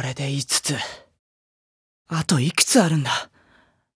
れで5つ。あといくつあるんだ。